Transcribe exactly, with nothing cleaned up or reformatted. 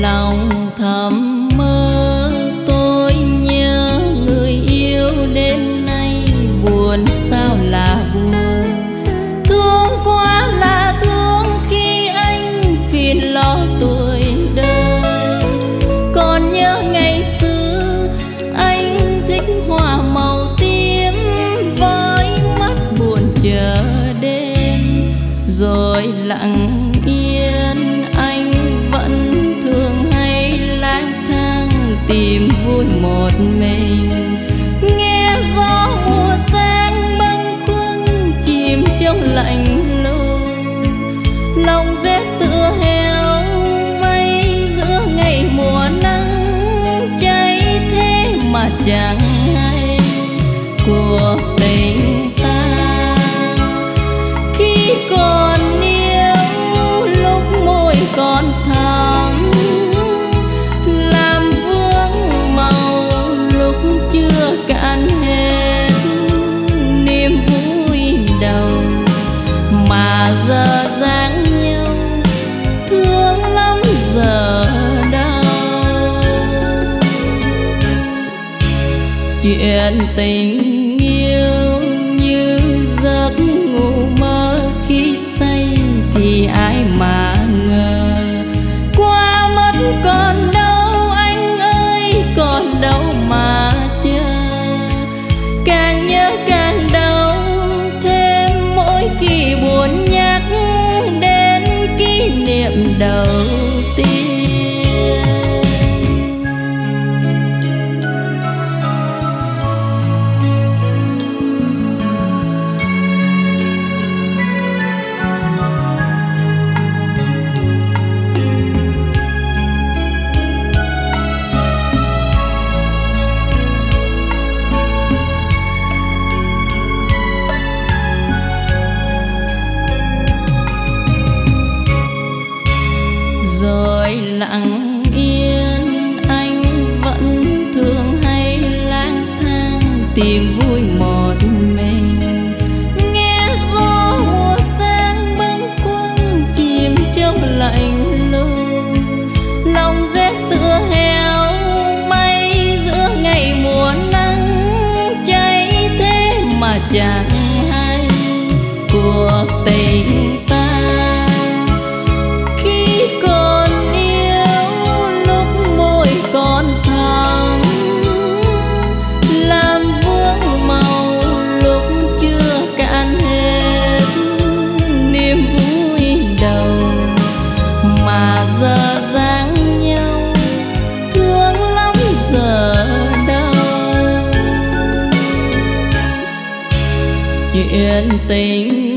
lòng thầm mơ tôi nhớ người yêu, đêm nay buồn sao là buồn. Thương quá là thương khi anh phiền lo tuổi đời. Còn nhớ ngày xưa anh thích hoa màu tím, với mắt buồn chờ đêm. Rồi lặng yên anh vẫn thường hay lang thang tìm vui một mình. Nghe gió mùa sang bâng khuâng chìm trong lạnh lùng. Lòng rét tựa heo mây giữa ngày mùa nắng cháy, thế mà chẳng hay cuộc tình ta. Khi còn yêu lúc môi còn thắm, làm vương màu lúc chưa cạn hết niềm vui đầu. Mà giờ dáng nhau thương lắm giờ đâu. Chuyện tình yêu như giấc ngủ mơ, khi say thì ai mà ngờ. Qua mất còn đâu anh ơi, còn đâu mà chờ. Càng nhớ càng đau thêm mỗi khi buồn nhắc đến kỷ niệm đầu tiên. Rồi lặng yên anh vẫn thường hay lang thang tìm vui một mình. Nghe gió mùa sang bâng khuâng chìm trong lạnh lùng. Lòng rét tựa heo mây giữa ngày mùa nắng cháy, thế mà chẳng hay cuộc tình ta. Giờ dáng nhau thương lắm giờ đâu. Chuyện tình